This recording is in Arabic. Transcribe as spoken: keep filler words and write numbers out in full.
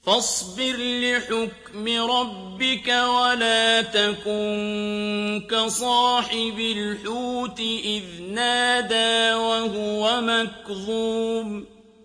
فاصبر لحكم ربك ولا تكن كصاحب الحوت إذ نادى وهو مكظوم